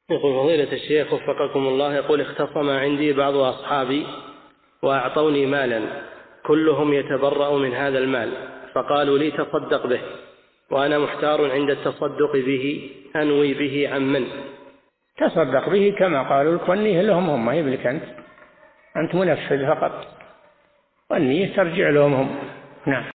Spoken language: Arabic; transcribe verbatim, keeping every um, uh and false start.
يقول فضيلة الشيخ وفقكم الله، يقول اختصم عندي بعض أصحابي وأعطوني مالا كلهم يتبرأ من هذا المال، فقالوا لي تصدق به، وأنا محتار عند التصدق به أنوي به عن من؟ تصدق به كما قالوا لك، والنية لهم هم، ما يملك أنت، أنت منفذ فقط، والنية ترجع لهم هم. نعم.